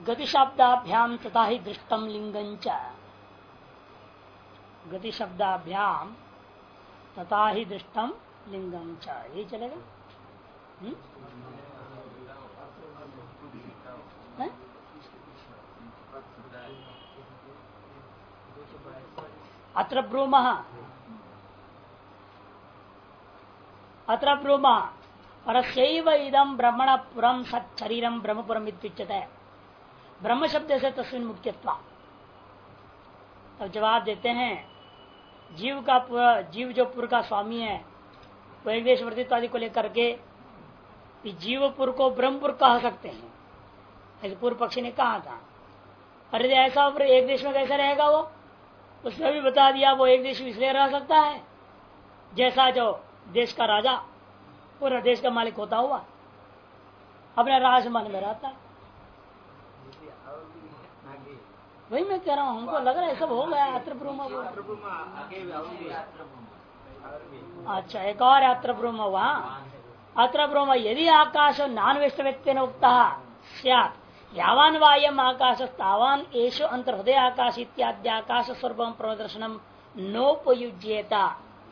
गति शब्दाभ्याम तथा ही दृष्टम लिंगंच। गति शब्दाभ्याम तथा ही दृष्टम लिंगम च, ये चलेगा। अत्र ब्रूमः परस्यैव इदं ब्रह्मणपुरम सच्चरीरम ब्रह्मपुरम इत्युच्यते। ब्रह्म शब्द से तस्मिन् मुक्त्यत्वा। तब जवाब देते हैं जीव जो पुर का स्वामी है वो एक देश वर्तित्वादि को लेकर के जीवपुर को ब्रह्मपुर कह सकते हैं, ऐसे पूर्व पक्षी ने कहा था। अरे ऐसा एक देश में कैसे रहेगा वो, उसने भी बता दिया वो एक देश इसलिए रह सकता है जैसा जो देश का राजा पूरा देश का मालिक होता हुआ अपने राजमहल में रहता है। वही मैं कह रहा हूँ, हमको लग रहा है सब हो गया। अत्र ब्रूमा अच्छा, एक और अत्र ब्रूमा वहाँ अत्र ब्रूमा यदि आकाश नान्वेष्ट व्यक्ति ने उक्ता स्यात् यावान वायम आकाश तावान एषु अंतर्हृदय आकाश इत्यादि आकाश स्वरूपम प्रदर्शनम नोपयुज्येता।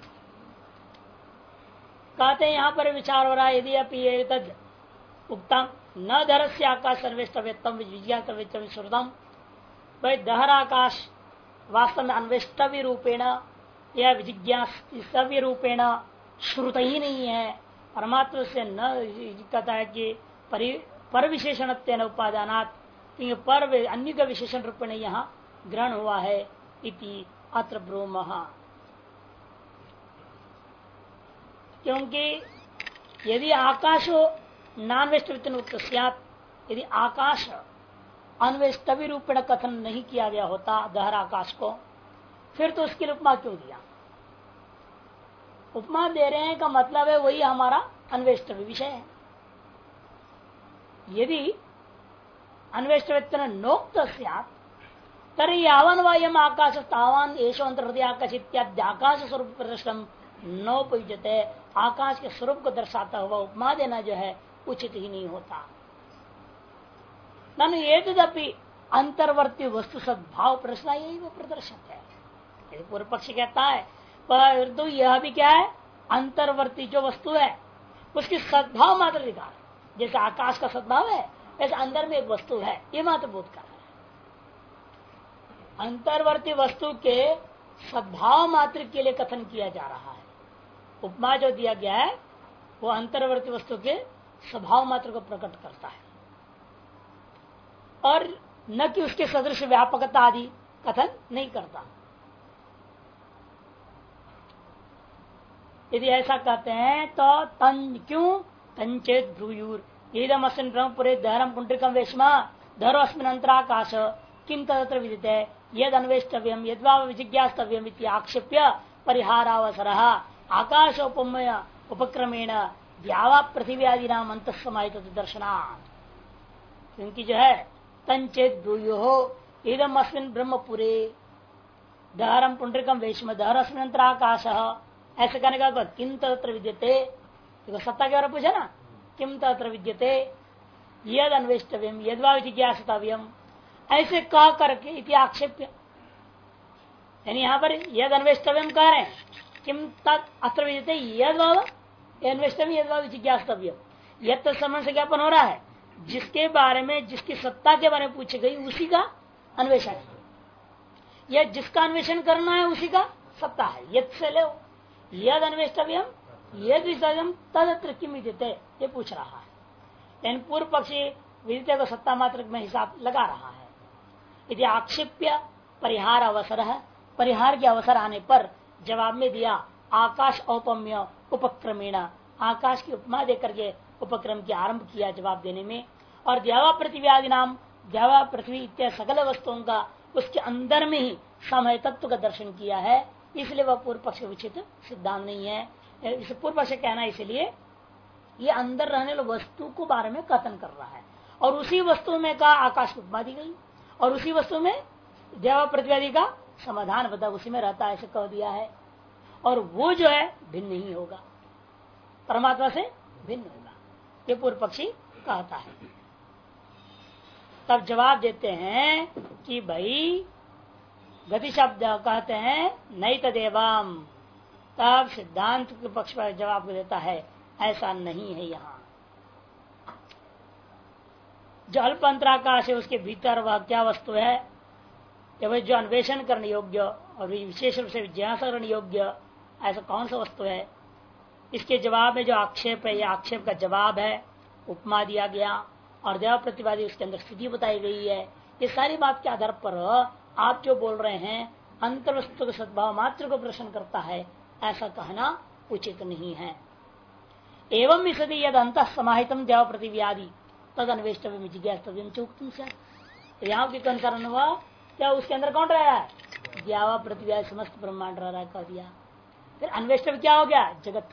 कहते हैं यहाँ पर विचार हो रहा है यदि अपि तद उक्तम न धर से आकाश अन्वेष्टव्यतम विज्ञातव्यतम श्रुतम, भाई दहर आकाश वास्तव में अन्वेष्टव्य रूपेण या विजिज्ञासव्य रूपेण श्रुत ही नहीं है। परमात्मा से न कहता है कि पर विशेषण उपादानात, पर अन्य का विशेषण रूप में यहाँ ग्रहण हुआ है। इति अत्र ब्रूमः, क्योंकि यदि आकाश नान्वेष्टवित्त स्यात्, यदि आकाश अन्वेष्टवी रूपेण कथन नहीं किया गया होता दहर आकाश को, फिर तो उसकी उपमा क्यों दिया। उपमा दे रहे हैं का मतलब है वही हमारा अन्वेष्टवी विषय है। यदि अन्वेष्टवेत्तन नोक्त स्यात् तर्हि यावन वायम आकाश तावान एषो अंतर्हृदय आकाश इत्यादि आकाश स्वरूप प्रदर्शन नोपयुज्यते। आकाश के स्वरूप को दर्शाता हुआ उपमा देना जो है उचित ही नहीं होता। ननु एतदपि अंतर्वर्ती वस्तु सद्भाव प्रश्न यही वो प्रदर्शित है। पूर्व पक्ष कहता है परंतु यह भी क्या है, अंतर्वर्ती जो वस्तु है उसकी सद्भाव मात्र दिखा है। जैसे आकाश का सद्भाव है ऐसे अंदर में एक वस्तु है, ये मात्र बोध कर रहा है। अंतर्वर्ती वस्तु के सद्भाव मात्र के लिए कथन किया जा रहा है। उपमा जो दिया गया है वो अंतर्वर्ती वस्तु के स्वभाव मात्र को प्रकट करता है और न कि उसके सदृश व्यापकता आदि कथन नहीं करता। यदि ऐसा कहते हैं तो क्यों तंचेत ब्रूयूर इदम अस्मिन् ब्रह्मपुरे दहरम पुंड्रिकम वेश्मा धरो अस्मिन् अंतराकाश किम तत्र विदिते यद अन्वेष्टव्यम यद्वा विजिज्ञास्तव्यम इति आक्षेप्य परिहारावसरः आकाशोपमय उपक्रमेण द्यावा पृथ्वी आदि नाम अंतःसमाहित दर्शनात्। क्योंकि जो है तंचेत ब्रूयो इदम अस्मिन् ब्रह्मपुरे दहरम पुंड्रिकम वेश्म दहर अस्मिन् अंतराकाश, ऐसे कहने का बाद किम तत्र विद्यते, सत्ता के बारे में पूछा ना, किम तत्र विद्यते यद अन्वेष्टव्यम यद्वा जिज्ञासितव्यम, ऐसे कह करके इति आक्षेप्य, यानी यहाँ पर यद अन्वेष्टव्यम कह रहे हैं, किम तत्र विद्यते यद अन्वेष्टव्यम यद्वा जिज्ञासितव्यम, यद तो समझ से ज्ञापन हो रहा है जिसके बारे में जिसकी सत्ता के बारे में पूछी गई उसी का अन्वेषण, यह जिसका अन्वेषण करना है उसी का सत्ता है। यद से लो यद अन्वेष्टव्यम यद विषयम तदत्र किम विदिते, ये पूछ रहा है। लेकिन पूर्व पक्षी विदिते को सत्ता मात्र में हिसाब लगा रहा है। यदि आक्षेप्य परिहार अवसर है, परिहार के अवसर आने पर जवाब में दिया आकाश औपम्य उपक्रमेण, आकाश की उपमा देकर के उपक्रम की आरंभ किया जवाब देने में, और द्यावा पृथ्वी आदि नाम द्यावा पृथ्वी इत्यादि सकल वस्तुओं का उसके अंदर में ही समय तत्व का दर्शन किया है, इसलिए वह पूर्व पक्ष उचित सिद्धांत नहीं है। इसे पूर्व पक्ष कहना है, इसलिए ये अंदर रहने वाले वस्तु को बारे में कथन कर रहा है और उसी वस्तु में का आकाश उपमा दी गई और उसी वस्तु में द्यावा पृथ्वी आदि का समाधान बता उसी में रहता है, ऐसे कह दिया है। और वो जो है भिन्न नहीं होगा, परमात्मा से भिन्न होगा, ये पूर्व पक्षी कहता है। तब जवाब देते हैं कि भाई गति शब्द कहते हैं नहीं तदेवम। तब सिद्धांत के पक्ष पर जवाब देता है ऐसा नहीं है। यहाँ जो अल्प अंतराकाश है उसके भीतर वह क्या वस्तु है, जो अन्वेषण करने योग्य और विशेष रूप से जिज्ञासा करने योग्य ऐसा कौन सा वस्तु है। इसके जवाब में जो आक्षेप है, यह आक्षेप का जवाब है, उपमा दिया गया और देव प्रतिवादी उसके अंदर स्थिति बताई गई है। ये सारी बात के आधार पर आप जो बोल रहे हैं अंतर वस्तु के सद्भाव मात्र को प्रश्न करता है, ऐसा कहना उचित नहीं है। एवं भी सदी यद अंत समाहितम देव प्रतिव्याधि तद अन्वेष्टव्य जिज्ञास्तव्यम चुक्तम से यहाँ के अनुसार हुआ क्या उसके अंदर कौन रह रहा है, द्यावा प्रतिव्याधि समस्त ब्रह्मांड रह रहा है कह दिया। फिर अन्वेष्टव्य क्या हो गया, जगत।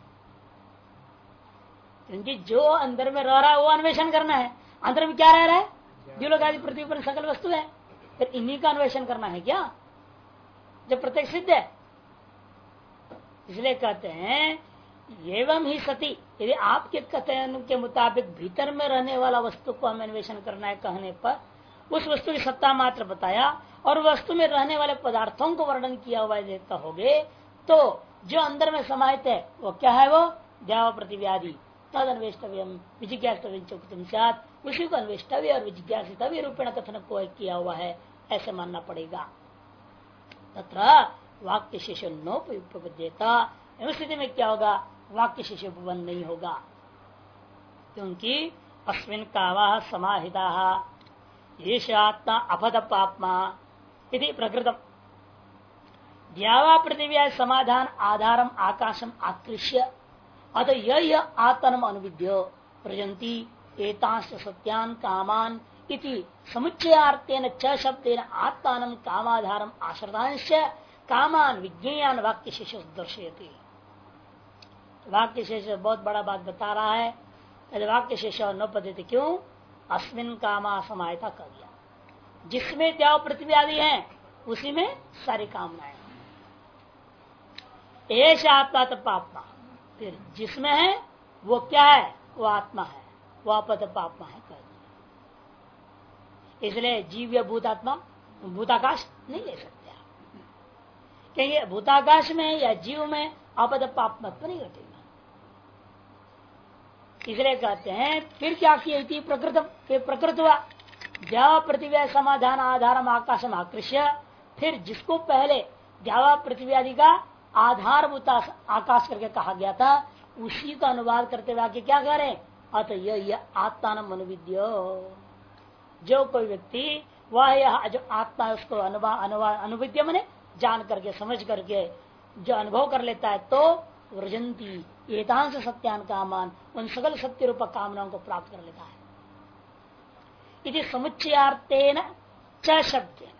क्योंकि जो अंदर में रह रहा है वो अन्वेषण करना है। अंदर में क्या रह रहा है, द्युलोक आदि पृथ्वी पर सकल वस्तु है, फिर इन्हीं का अन्वेषण करना है क्या, जब प्रत्यक्ष सिद्ध है। इसलिए कहते हैं एवं ही सती, यदि आपके कथन के मुताबिक भीतर में रहने वाला वस्तु को हमें अन्वेषण करना है कहने पर उस वस्तु की सत्ता मात्र बताया और वस्तु में रहने वाले पदार्थों को वर्णन किया हुआ कहोगे तो जो अंदर में समाहित है वो क्या है, वो द्यावा प्रतिव्याधि तद अन्वेष्टव्यम विजिज्ञास्तव्यम चुक्तम स्यात्, उसी को अन्वेष्टव्य और विजिज्ञासितव्य रूपेण कथन को किया हुआ है ऐसे मानना पड़ेगा। तथा वाक्य शेषो नोपयुक्तता, उस स्थिति में क्या होगा, वाक्य शेष उपबंध नहीं होगा। क्योंकि अस्मिन् कामाः समाहिताः येष आत्मा अपदपात्मा इति प्रकृतम द्यावा पृथिव्या समाधान आधारम आकाशम आकृष्य अत यह आत्मनम अनुविद्यो प्रजंती एतांश सत्यान कामान इति समुच्चयार्थेन च शब्देन आत्मानं कामाधारम आश्रितांश कामान विज्ञेयान वाक्य शेष दर्शयति। वाक्य शेष बहुत बड़ा बात बता रहा है। यदि वाक्य शेष न पद्धति क्यों, अस्मिन कामा समायता कर दिया, जिसमें त्याग पृथ्वी आदि है उसी में सारी कामनाएं। एष आत्मा तपात्मा, फिर जिसमें है वो क्या है, वो आत्मा है, वो अपतपात्मा है कर दिया। इसलिए जीव या भूतात्मा भूताकाश नहीं ले सकते आप, क्योंकि भूताकाश में या जीव में अपतपात्मत्व नहीं घटेगा। इसलिए कहते हैं फिर क्या किया, प्रकृत हुआ द्यावा पृथ्वी समाधान आधारम आकाशम आकृष्य, फिर जिसको पहले द्यावा पृथ्वी आदि का आधारभूत आकाश करके कहा गया था उसी का अनुवाद करते हुए आके क्या कह रहे हैं, अत यह आत्मानम अनुविद्यो, जो कोई व्यक्ति वह यह जो आत्मा है उसको अनुविद्य मने जान करके समझ करके जो अनुभव कर लेता है तो व्रजंती एतांश सत्यान कामान, उन सकल सत्य रूप कामनाओं को प्राप्त कर लेता है। इति समुच्चयार्थेन च शब्देन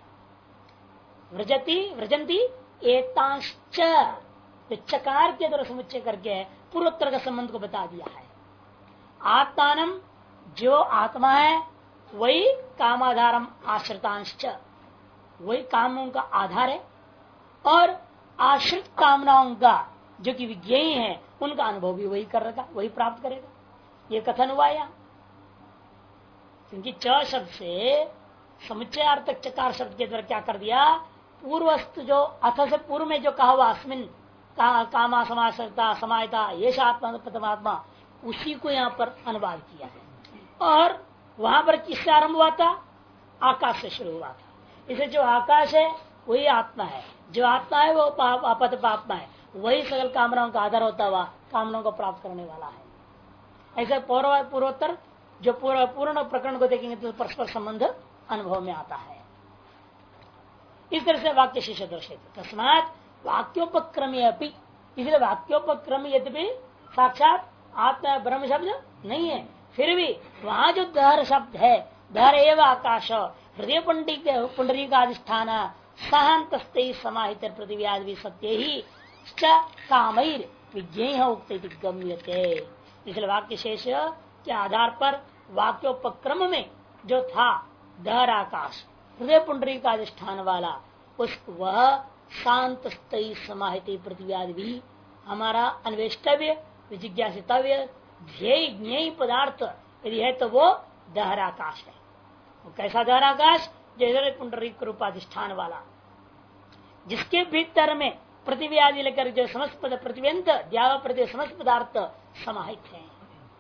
व्रजंती एतांश चकार के द्वारा समुच्चय करके पूर्वोत्तर का संबंध को बता दिया है। आत्मानम, जो आत्मा है वही कामाधारम आश्रितांश, वही कामों का आधार है और आश्रित कामनाओं का जो कि विज्ञेय है उनका अनुभव भी वही करेगा, वही प्राप्त करेगा। ये कथन हुआ यहाँ, क्योंकि च शब्द से समुच्चयार्थक चकार शब्द के द्वारा क्या कर दिया, पूर्वस्त जो अथ से पूर्व में जो कहा हुआ अस्मिन कामा समासता समायता ये आत्मा प्रथमात्मा, उसी को यहाँ पर अनुवाद किया है। और वहां पर किससे आरंभ हुआ था, आकाश से शुरू हुआ था। इसे जो आकाश है वही आत्मा है, जो आत्मा है वो अपत आत्मा है, वही सकल कामनाओं का आधार होता हुआ कामनाओं को प्राप्त करने वाला है। ऐसे पूर्वोत्तर जो पूर्ण प्रकरण को देखेंगे तो परस्पर संबंध अनुभव में आता है। इस तरह से वाक्य शेष दर्शित तस्मात वाक्योपक्रमी अपनी, इसलिए वाक्योपक्रमी यद्यपि साक्षात आत्मा ब्रह्म शब्द नहीं है, फिर भी वहां जो दहर शब्द है, दहर एवं आकाश हृदय पुंडरी का अधिष्ठान सहंत समाहित पृथ्वी भी सत्य ही कामैर विज्ञेय उक्त गम्यते। इसलिए वाक्य शेष के आधार पर वाक्योपक्रम में जो था दहर आकाश हृदय पुंडरी का अधिष्ठान वाला, उस वह शांत समाहित पृथ्वी आदि भी हमारा अन्वेष्टव्य विजिज्ञासितव्य ध्येय ज्ञेय पदार्थ यदि है तो वो दहर आकाश है, वो कैसा दहराकाश? जैसे पुंडरीक रूपाधिष्ठान वाला, जिसके भीतर में पृथ्वी आदि लेकर जो समस्त पृथ्व्यंत द्यावा पृथ्वी समस्त पदार्थ समाहित है।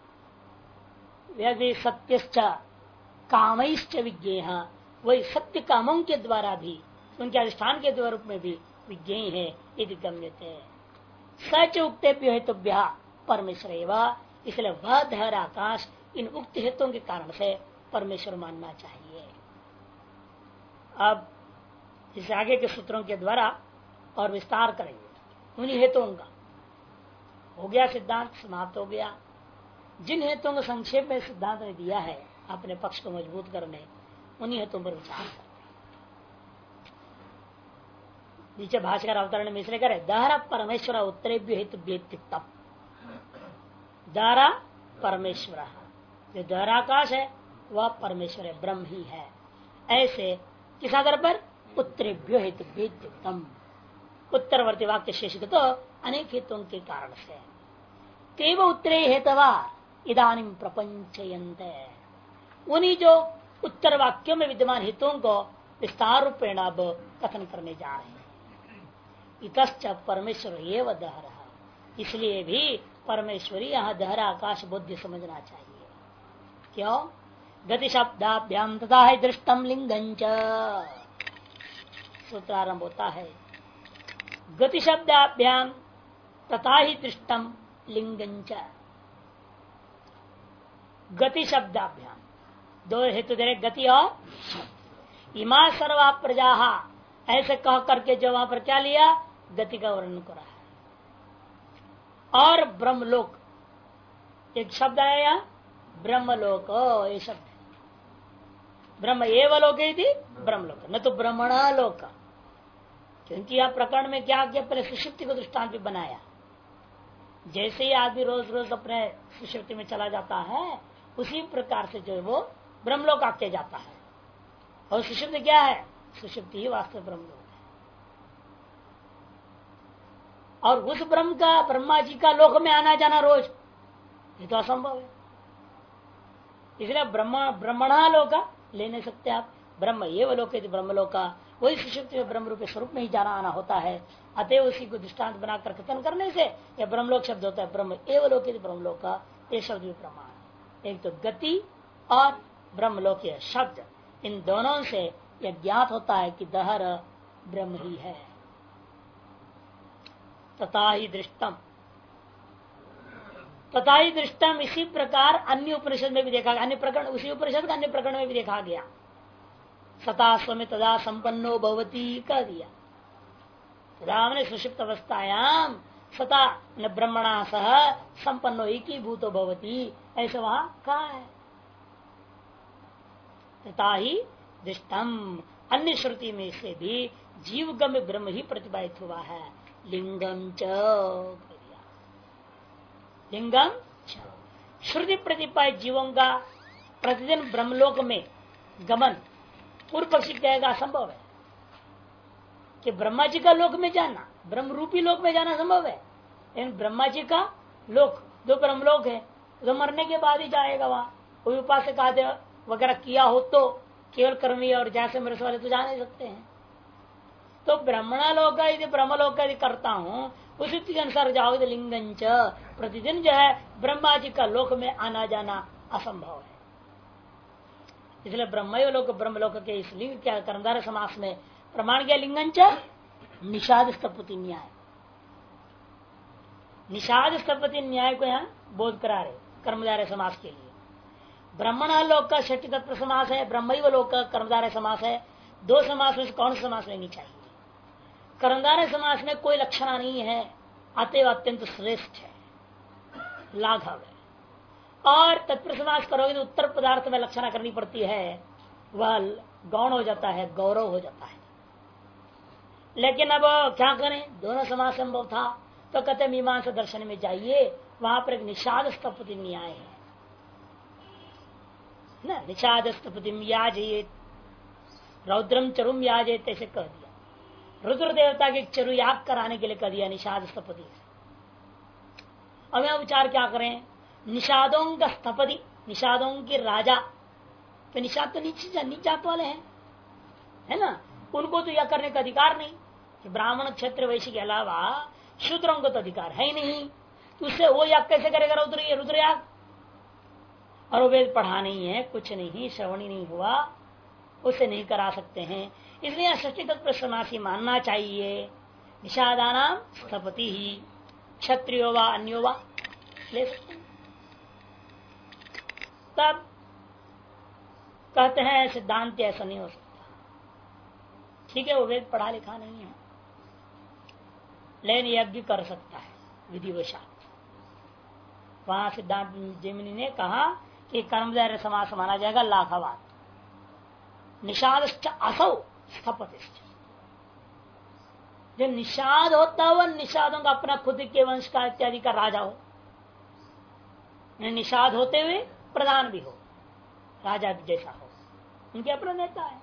यदि सत्यश्च कामैश्च विज्ञेय, वही सत्य कामों के द्वारा भी उनके अधिष्ठान के रूप में भी विज्ञेय है। यदि गम्यते सच उक्तेभ्यो हेतुभ्य परमेश्वर एवं, इसलिए वह धर आकाश इन उक्त हेतुओं के कारण से परमेश्वर मानना चाहिए। अब इस आगे के सूत्रों के द्वारा और विस्तार करेंगे। उन्हीं हेतुओं का हो गया, सिद्धांत समाप्त हो गया। जिन हेतुओं को संक्षेप में सिद्धांत ने दिया है अपने पक्ष को मजबूत करने, उन्हीं हेतुओं पर विचार करते। नीचे भाष्यकार अवतरण में इसलिए करे दहरा परमेश्वर उत्तरेभ्य हेतु दहरा परमेश्वर, जो दहराकाश है वह परमेश्वर है, ब्रह्म ही है। ऐसे किस आधार पर? उत्तरेभ्यो हेतु, उत्तरवर्ती वाक्य शेष तो अनेक हेतुओं के कारण से। तेव उत्तरे हेतवा इदानीम प्रपंचयन्त, उन्हीं जो उत्तर वाक्यों में विद्यमान हेतुओं को विस्तार रूपेण अब कथन करने जा रहे हैं। इतश्च परमेश्वर एव दहर, इसलिए भी परमेश्वरी यहाँ दहरा आकाश बुद्धि समझना चाहिए। क्यों? गति शब्दाभ्याम तथा है दृष्टम लिंगंच, सूत्रारंभ होता है गति शब्दाभ्याम तथा ही दृष्टम लिंगंच। गति शब्दाभ्याम दो हेतु दे रहे, गति और शब्द। इमा सर्वा प्रजा, ऐसे कह करके जो वहां पर क्या लिया? गति का वर्णन कर रहा है। और ब्रह्मलोक एक शब्द आया यहाँ, ब्रह्मलोक ये शब्द है। ब्रह्म एवं लोक थी ब्रह्मलोक, न तो ब्रह्मणालोक, क्योंकि यह प्रकरण में क्या किया? पहले सुषुप्ति को दृष्टांत भी बनाया। जैसे ही आदमी रोज रोज अपने सुषुप्ति में चला जाता है, उसी प्रकार से जो है वो ब्रह्मलोक आके जाता है। और सुषुप्ति क्या है? सुषुप्ति ही वास्तव ब्रह्मलोक है। और उस ब्रह्म का, ब्रह्मा जी का लोक में आना जाना रोज, ये तो असंभव है। इसलिए ब्रह्मणा लोक ले नहीं सकते आप। ब्रह्म एवं लोक ब्रह्मलोक का, वही सुषुप्ति में ब्रह्म रूप स्वरूप में ही जाना आना होता है। अतः उसी को दृष्टांत बनाकर कथन करने से यह ब्रह्मलोक शब्द होता है। ब्रह्म एवं लोक ब्रह्मलोक का ये शब्द भी प्रमाण। एक तो गति और ब्रह्मलोक शब्द, इन दोनों से यह ज्ञात होता है कि दहर ब्रह्म ही है। तथा ही दृष्टम, तथा ही दृष्टम, इसी प्रकार अन्य उपनिषद में भी देखा गया। अन्य प्रकरण, उसी उपनिषद का अन्य प्रकरण में भी देखा गया। सता स्वमे तदा संपन्नो भवती कह दिया। तदा हमने सुषुप्त अवस्थायाम सता न ब्रह्मणा सह संपन्नो एकीभूतो भवती, ऐसा वहां कहा है। तथा ही दृष्टम, अन्य श्रुति में से भी जीवगम्य ब्रह्म ही प्रतिपादित हुआ है। लिंगम च, लिंगम श्रुति प्रतिपादित जीवों का प्रतिदिन ब्रह्मलोक में गमन पूर्व पक्षी कहेगा असंभव है। कि ब्रह्मा जी का लोक में जाना, ब्रह्म रूपी लोक में जाना संभव है, लेकिन ब्रह्मा जी का लोक जो ब्रह्मलोक है तो मरने के बाद ही जाएगा वहां। कोई उपासक आदि वगैरह किया हो तो केवल कर्मी और जैसे मेरे वाले तो जा नहीं सकते हैं। तो ब्रह्मणा लोक का यदि ब्रह्मलोक का यदि करता हूँ, उसी के अनुसार जाओगे तो लिंगंच, प्रतिदिन जो है ब्रह्मा जी का लोक में आना जाना असंभव है। इसलिए ब्रह्मलोक ब्रह्मलोक के इस लिंग क्या कर्मधारय समास में प्रमाण क्या? लिंगंच निषाद स्थपति न्याय। निषाद स्थपति न्याय को यहाँ बोध करा रहे कर्मधारय समास के लिए। ब्रह्मणालोक का षष्ठी तत्व समास है, ब्रह्मैव लोक का कर्मधारय समास है। दो समास में से कौन सा समास लेनी चाहिए? कर्मधारय समास में कोई लक्षणा नहीं है, अतएव अत्यंत श्रेष्ठ है, लाघव है। और तत्पर समास करोगे तो उत्तर पदार्थ में लक्षणा करनी पड़ती है, वह गौण हो जाता है, गौरव हो जाता है। लेकिन अब क्या करें, दोनों समास संभव था तो कहते मीमांसा दर्शन में जाइए, वहां पर एक निषाद स्थपति न्याय है ना। निषाद स्थपति याजयेत रौद्रम चरुम याजयेत, ऐसे कह दिया। रुद्र देवता के चरु याग कराने के लिए कह दिया निषाद स्थपति। अब यहां विचार क्या करें? निषादों का स्थपति, निषादों की राजा तो निषाद तो नीच जात वाले हैं, है ना। उनको तो यह करने का अधिकार नहीं कि ब्राह्मण क्षत्रिय वैश्य के अलावा शूद्रों को तो अधिकार है ही नहीं, तो उससे वो याग कैसे करेगा रुद्र याग। और वो वेद पढ़ा नहीं है, कुछ नहीं, श्रवण ही नहीं हुआ, उसे नहीं करा सकते हैं। इसलिए षष्ठी तत्व समासी मानना चाहिए। निषादानाम स्थपति ही क्षत्रियो वा अन्यो वा ले सकते हैं। तब कहते हैं सिद्धांत ऐसा नहीं हो सकता। ठीक है, वो वेद पढ़ा लिखा नहीं है, लेकिन यज्ञ कर सकता है विधिवशात। वहां सिद्धांत जैमिनी ने कहा कि कर्मधारय समास माना जाएगा लाघवात। निषाद असौ स्थपतिश्च, जो निषाद होता हो निषादों का अपना खुद के वंश का इत्यादि का राजा हो, निषाद होते हुए प्रधान भी हो, राजा जैसा हो, उनके अपना नेता है,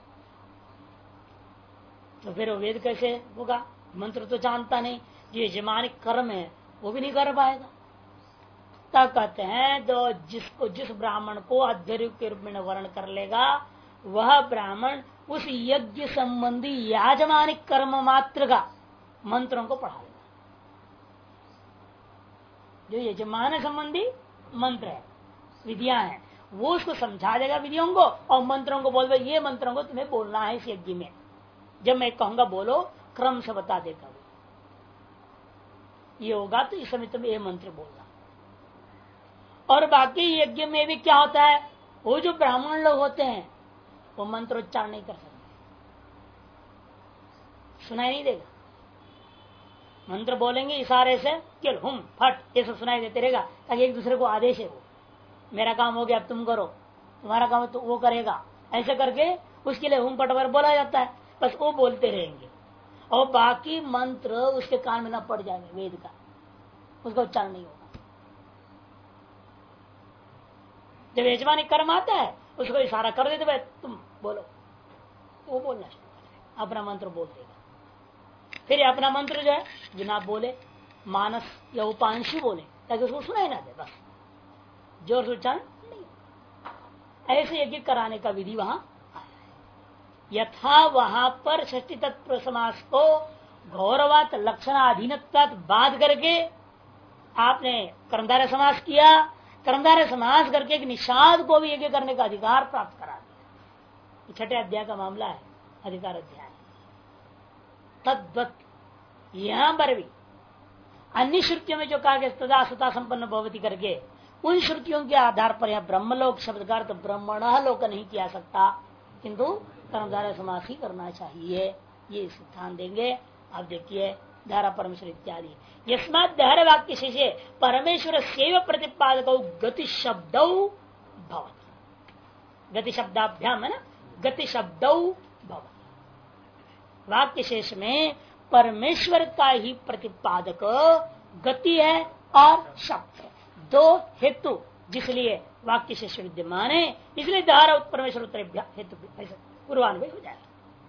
तो फिर वो वेद कैसे होगा। मंत्र तो जानता नहीं, जो यजमानिक कर्म है वो भी नहीं कर पाएगा। तब कहते हैं तो जिस ब्राह्मण को अध्वर्यु के रूप में वर्ण कर लेगा, वह ब्राह्मण उस यज्ञ संबंधी याजमानिक कर्म मात्र का मंत्रों को पढ़ा लेगा। जो यजमान संबंधी मंत्र है, विधियां हैं, वो उसको समझा देगा विधियों को, और मंत्रों को बोल दे ये मंत्रों को तुम्हें बोलना है इस यज्ञ में। जब मैं कहूंगा बोलो, क्रम से बता देगा ये होगा, तो इस समय तुम्हें ये मंत्र बोलना। और बाकी यज्ञ में भी क्या होता है, वो जो ब्राह्मण लोग होते हैं वो मंत्रोच्चारण नहीं कर सकते, सुनाई नहीं देगा। मंत्र बोलेंगे इशारे से, केवल हुम फट ये सब सुनाई देते रहेगा, ताकि एक दूसरे को आदेश है, वो मेरा काम हो गया अब तुम करो, तुम्हारा काम तो वो करेगा, ऐसे करके उसके लिए हुम फट वगैरह बोला जाता है। बस वो बोलते रहेंगे और बाकी मंत्र उसके कान में न पड़ जाएंगे, वेद का उसका उच्चारण नहीं होगा। जब यजमानी कर्म आता है उसको इशारा कर देते भाई तुम बोलो, वो बोलना शुरू कर देगा, अपना मंत्र बोल देगा। फिर अपना मंत्र जो है बिना बोले मानस या उपांशी बोले, ताकि उसको सुनाई ना दे, बस जोर से उच्चारण नहीं। ऐसे यज्ञ कराने का विधि वहां यथा वहां पर षष्ठी तत्व समास को गौरवात लक्षणाधीनत्वात बाध करके आपने कर्मधारय समास किया, कर्मधारय समास करके एक निषाद को भी यज्ञ करने का अधिकार प्राप्त करा दिया। छठे अध्याय का मामला है, अधिकार अध्याय। तद्वत यहां पर भी अन्य श्रुतियों में जो कहा गया तदा सता संपन्न भवती करके, उन श्रुतियों के आधार पर यह ब्रह्मलोक शब्द का अर्थ ब्रह्मण लोक नहीं किया सकता, किंतु कर्मधारय समास ही करना चाहिए, ये सिद्धांत देंगे। आप देखिए धारा परमेश्वर इत्यादि यस्मात् दहर वाक्य शेषे परमेश्वर सेव प्रतिपादक गति शब्द गति शब्दाभ्याम है ना, गति शब्द वाक्य शेष में परमेश्वर का ही प्रतिपादक गति है और शब्द है, दो हेतु जिसलिए वाक्य शेष विद्यमान है, इसलिए धारा परमेश्वर उत्तर हेतु पूर्वान्वय हो जाएगा।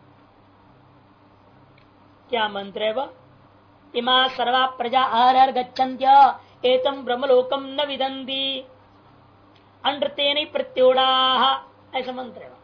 क्या मंत्र है वह, इमा सर्वा प्रजा अहर गच्छन्त्य एतम ब्रह्मलोकम न विदन्ति अनृतेन प्रत्योड़ा, ऐसा मंत्र है।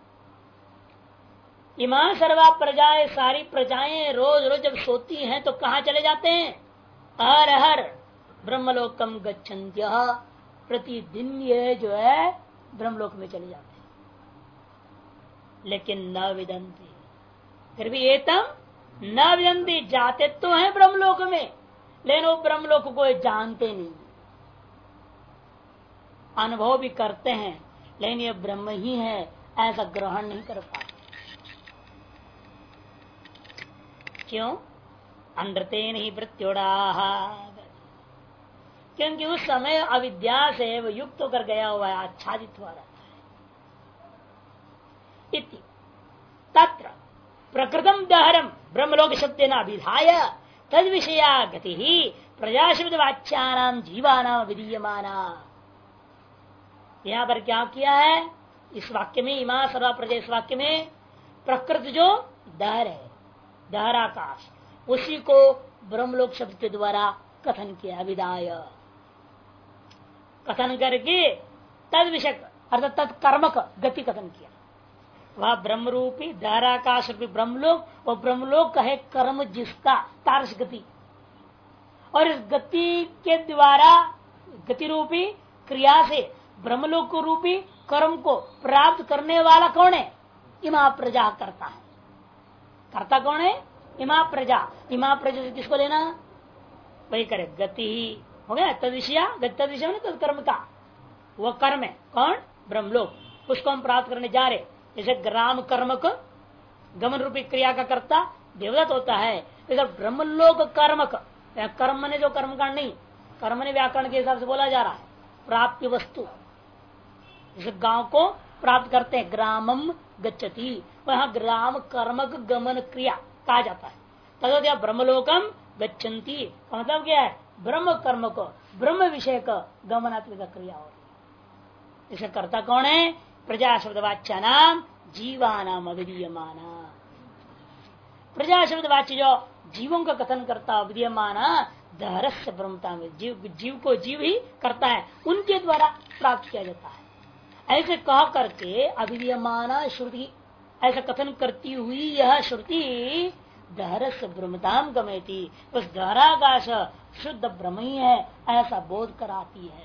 इमा सर्वा प्रजाएं, सारी प्रजाएं रोज रोज जब सोती हैं तो कहाँ चले जाते हैं, अहर अहर ब्रह्मलोकम गच्छन्त्य, प्रतिदिन ये जो है ब्रह्मलोक में चले जाते हैं, लेकिन न विदन्ति, फिर भी एतम न विदन्ति, जाते तो हैं ब्रह्मलोक में, लेकिन वो ब्रह्मलोक को जानते नहीं, अनुभव भी करते हैं लेकिन ये ब्रह्म ही है ऐसा ग्रहण नहीं कर पाते। क्यों, अनृतेन ही प्रत्योड़ा, क्योंकि उस समय अविद्या से वो युक्त होकर गया हुआ है, आच्छादित हुआ रहता है। इति तत्र प्रकृतम दहरम ब्रह्मलोक शब्द न अभिधाय तद विषया गति ही प्रजाशब्द वाच्यानाम जीवानाम विधीयमाना। यहाँ पर क्या किया है इस वाक्य में, इमा सर्वा प्रजा, इस वाक्य में प्रकृति जो दहर है, दहराकाश, उसी को ब्रह्मलोक शब्द के द्वारा कथन किया, विदाय कथन करके तद विषय अर्थात तत्कर्मक गति कथन किया। वह ब्रह्म रूपी धाराकाश रूपी ब्रह्मलोक, वह ब्रह्मलोक का है कर्म जिसका तारस गति, और इस गति के द्वारा गति रूपी क्रिया से ब्रह्मलोक रूपी कर्म को प्राप्त करने वाला कौन है? इमा प्रजा करता है। करता कौन है? इमा प्रजा। इमा प्रजा से किसको लेना? वही करे गति ही हो गया तदिशया, तदिशा ने तत्कर्म का वह कर्म है। कौन? ब्रह्मलोक। उसको हम प्राप्त करने जा रहे। जैसे ग्राम कर्मक गमन रूपी क्रिया का कर्ता देवदत्त होता है, जैसे ब्रह्मलोक कर्मक, कर्म ने जो कर्मकांड नहीं, कर्म ने व्याकरण के हिसाब से बोला जा रहा है प्राप्ति वस्तु। जैसे गांव को प्राप्त करते हैं ग्रामम गच्छति, वहां ग्राम कर्मक गमन क्रिया कहा जाता है। तथा ब्रह्मलोकम गच्छन्ति मतलब क्या है? ब्रह्म कर्म को ब्रह्म विषय का गमनात्मक क्रिया हो रही है। इसे कर्ता कौन है? प्रजा शब्द वाच्य नाम जीवानाम अभिधीयमाना। प्रजा शब्द वाच्य जो जीवों का कथन करता अभिधीयमाना दहरस्य ब्रह्मता में जीव को जीव ही करता है, उनके द्वारा प्राप्त किया जाता है। ऐसे कह करके अभिधीयमाना श्रुति, ऐसा कथन करती हुई यह श्रुति दहरस्य ब्रह्मताम गमेती, उस दहराकाश शुद्ध ब्रह्म ही है ऐसा बोध कराती है।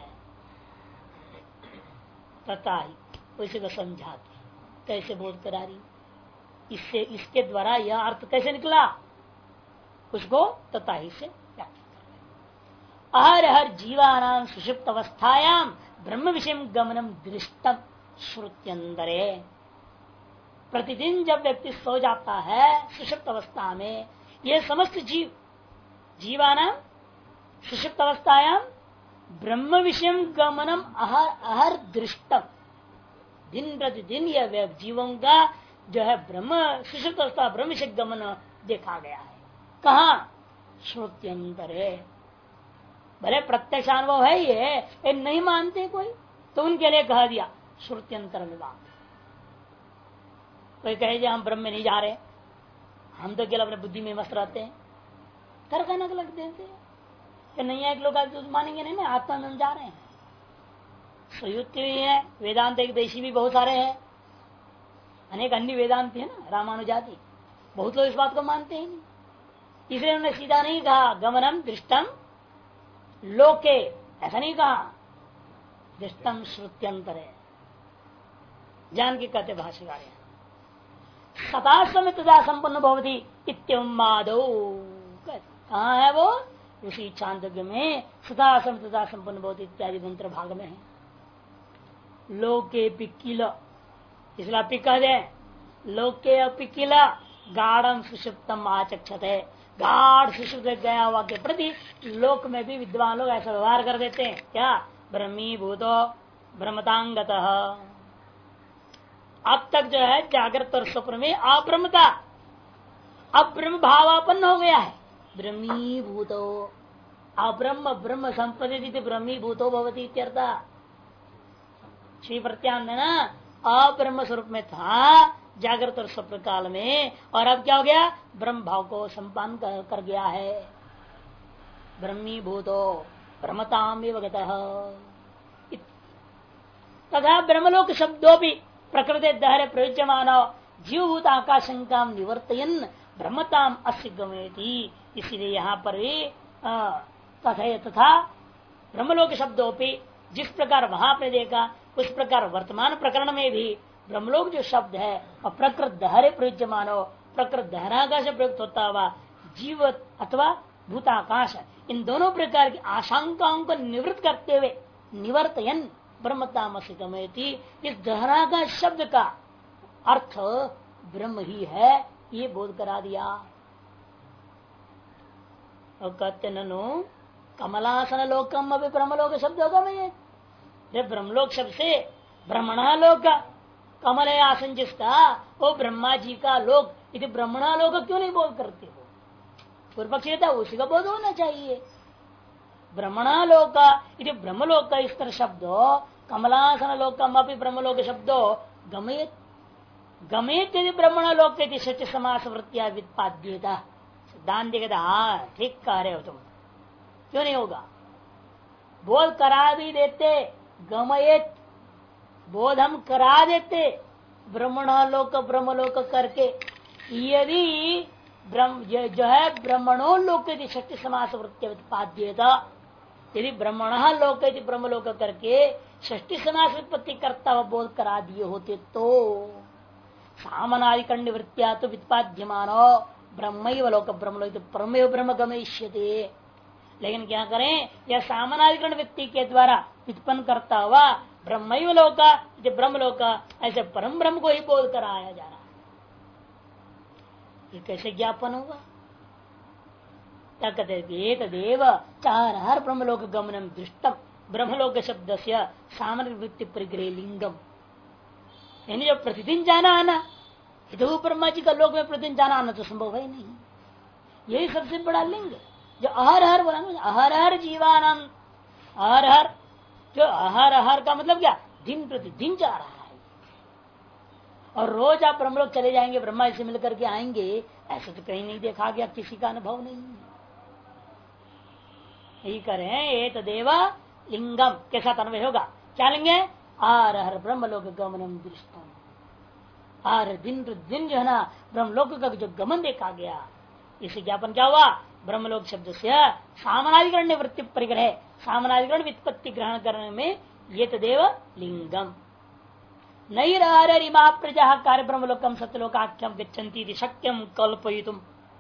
तथा ही उसी को समझाती। कैसे बोध करा रही? इससे इसके द्वारा यह अर्थ कैसे निकला उसको तथा ही से व्याख्या कर रहे। हर जीवानाम सुषुप्त अवस्थायाम ब्रह्म विषय गमनम दृष्टम श्रुत्यंतरे। प्रतिदिन जब व्यक्ति सो जाता है सुषुप्त अवस्था में, यह समस्त जीवानाम सुषुप्त अवस्थायाम ब्रह्म विषय गमनम अहर दृष्टम। दिन प्रतिदिन यह जीवों का जो है ब्रह्म सुषुप्त अवस्था ब्रह्म विषय गमन देखा गया है। कहा? श्रुत्यंतरे। भले प्रत्यक्ष अनुभव है ये नहीं मानते कोई, तो उनके लिए कह दिया श्रुत्यंतर विवाद। कोई कहे हम ब्रह्म में नहीं जा रहे, हम तो केवल अपने बुद्धि में मस्त रहते हैं, तर्क अलग देते हैं। नहीं है, एक लोग तो मानेंगे नहीं ना आत्मा में हम जा रहे हैं। संयुक्त भी है, वेदांत एक देशी भी बहुत सारे हैं, अनेक अन्य वेदांत है ना रामानुजाति, बहुत लोग इस बात को मानते हैं नहीं। इसलिए उन्होंने सीधा नहीं कहा गमनम दृष्टम लोके, ऐसा नहीं कहा, दृष्टम श्रुत्यंतर है। जान के कहते भाष्यकार सदा समितदा संपन्न भवती इत्युन्मादो। कहाँ है वो? उसी चांदोग्य में सदा समितदा संपन्न भवती इत्यादि मंत्र भाग में है। लोके पिकिल, इसलिए अपि कह दे लोके अपिकिल गाढ़म सुषुप्तम आचक्षते। गाढ़ सुषुप्त गया हुआ के प्रति लोक में भी विद्वान लोग ऐसा व्यवहार कर देते हैं। क्या? ब्रह्मी भूतो ब्रह्मतांगत। अब तक जो है जागृत और स्वप्न में अब्रह्मता, अब ब्रह्म भावापन्न हो गया है। ब्रह्मी भूतो अब्रह्म ब्रह्म संपत्ति ब्रह्मी भूतो भवती इत्यर्थ। श्री प्रत्यान है ना, अब्रह्म स्वरूप में था जागृत और स्वप्न काल में, और अब क्या हो गया? ब्रह्म भाव को संपन्न कर गया है। ब्रह्मी भूतो ब्रह्मताम तथा ब्रह्मलोक शब्दों भी प्रकृति दहरे प्रयुज्यमान जीवभूत आकाशंका निवर्तयन ब्रह्मताम अस्य गमेति। इसीलिए यहाँ पर भी तथा ब्रह्मलोक शब्दों पे जिस प्रकार वहां आपने देखा उस प्रकार वर्तमान प्रकरण में भी ब्रह्मलोक जो शब्द है और प्रकृत दहरे प्रयुज्यमान प्रकृत दहराकाश प्रयुक्त होता हुआ जीव अथवा भूताकाश, इन दोनों प्रकार की आशंकाओं को निवृत्त करते हुए निवर्तयन ब्रह्मतामसि गमेति, इस दहराकाश शब्द का अर्थ ब्रह्म ही है, ये बोध करा दिया। और कहते ननु कमलासन लोकम अभी ब्रह्मलोक शब्द होगा मैं ये ब्रह्मलोक शब्द से ब्रह्मणा लोक कमल है आसन जिसका वो ब्रह्मा जी का लोक, इसे ब्रह्मणा लोक क्यों नहीं बोध करते हो? पूर्व पक्षी था उसी का बोध होना चाहिए। ब्रह्मणा लोक इति ब्रह्मलोक का इस तरह शब्दो कमलासन लोकम अपनी ब्रह्मलोक शब्दो गमयत गमयत यदि ब्रह्मणा लोक के सत्य समास वृत्तिया व्युत्पाद्यता। सिद्धांत कहता हाँ ठीक कह रहे हो तुम, क्यों नहीं होगा? बोल करा भी देते गमयत बोध हम करा देते ब्रह्मणोलोक ब्रह्मलोक करके। यदि जो है ब्रह्मणोलोक यदि षष्ठी समास वृत्ति उत्पाद्यता, यदि ब्रह्मण लोक यदि ब्रह्मलोक करके षष्ठी समास उत्पत्ति करता हुआ बोध करा दिए होते तो सामनादिकरण निवृत्तिया तो व्युत्पाद्यमानो ब्रह्म लोक ब्रह्मलोक परमेव ब्रह्म गमयिष्यते। लेकिन क्या करें, यह सामनाधिकरण व्यक्ति के द्वारा उत्पन्न करता हुआ ब्रह्म लोक ब्रह्मलोक ऐसे परम ब्रह्म को ही बोध कराया जा रहा है। ये कैसे ज्ञापन होगा? क्या कहते हैं, तदेव चार हर ब्रह्मलोक गमनम दृष्टम ब्रह्मलोक शब्द से सामान्य वृत्ति परिग्रह लिंगम, यानी जो प्रतिदिन जाना आना, तो ब्रह्मा जी का लोक में प्रतिदिन जाना आना तो संभव है नहीं। यही सबसे बड़ा लिंग जो अहर हर बोला ना, अहर हर जीवानम, अहर हर, जो अहर हर का मतलब क्या, दिन प्रतिदिन जा रहा है। और रोज आप ब्रह्मलोक चले जाएंगे, ब्रह्मा जी से मिलकर के आएंगे, ऐसे तो कहीं नहीं देखा गया, किसी का अनुभव नहीं है। यही करें ये तदेव लिंगम के साथ अन्वय होगा। क्या लेंगे, आर हर ब्रह्मलोक गमनम दृष्टम, आर दिन दिन जो है ना ब्रह्मलोक का जो गमन देखा गया, इसे ज्ञापन क्या हुआ, ब्रह्मलोक शब्द से सामनाधिकरण निवृत्ति परिग्रह, सामनाधिकरण व्युत्पत्ति ग्रहण करने में ये तदेव लिंगम। नहीं रिमा प्रजा कार्य ब्रह्मलोकम सत्यलोकाख्यम गच्छन्ति शक्यम कल्पयितुम।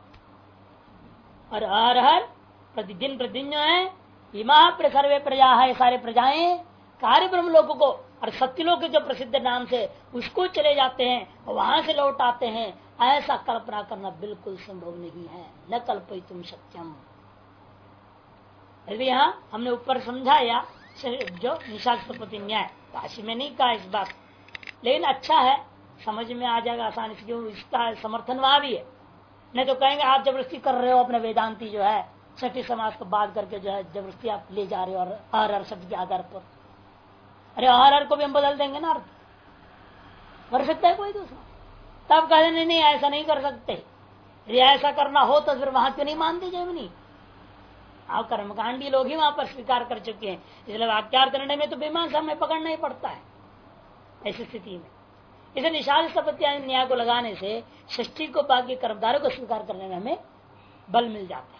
और हर प्रतिदिन प्रतिदिन जो है इमा सर्वे प्रजा है, सारे प्रजाएं कार्य ब्रह्मलोक को और सत्यलोक जो प्रसिद्ध नाम से उसको चले जाते हैं, वहां से लौट आते हैं, ऐसा कल्पना करना बिल्कुल संभव नहीं है। न कल्पयितुम शक्यम। यदि यहाँ हमने ऊपर समझाया जो निशाचरपति न्याय, काशी में नहीं कहा इस बात, लेकिन अच्छा है, समझ में आ जाएगा आसानी से, क्यों इसका समर्थन वहां भी है। नहीं तो कहेंगे आप जबरदस्ती कर रहे हो, अपने वेदांती जो है छठी समाज को बात करके जो है जबरदस्ती आप ले जा रहे हो, और आर शब्द के आधार पर। अरे आर को भी हम बदल देंगे ना, अर्थ कर सकता है कोई दूसरा, तब कह देने नहीं ऐसा नहीं कर सकते। यदि ऐसा करना हो तो फिर वहां क्यों नहीं मानते जयमनी? आप कर्मकांडी लोग ही वहां पर स्वीकार कर चुके हैं, इसलिए वाक्यार्थ निर्णय में तो मीमांसा हमें पकड़ना ही पड़ता है ऐसी स्थिति में। इसे निषाद सपत्या न्याय को लगाने से षष्ठी को बाकी कर्मधारों को स्वीकार करने में हमें बल मिल जाता है।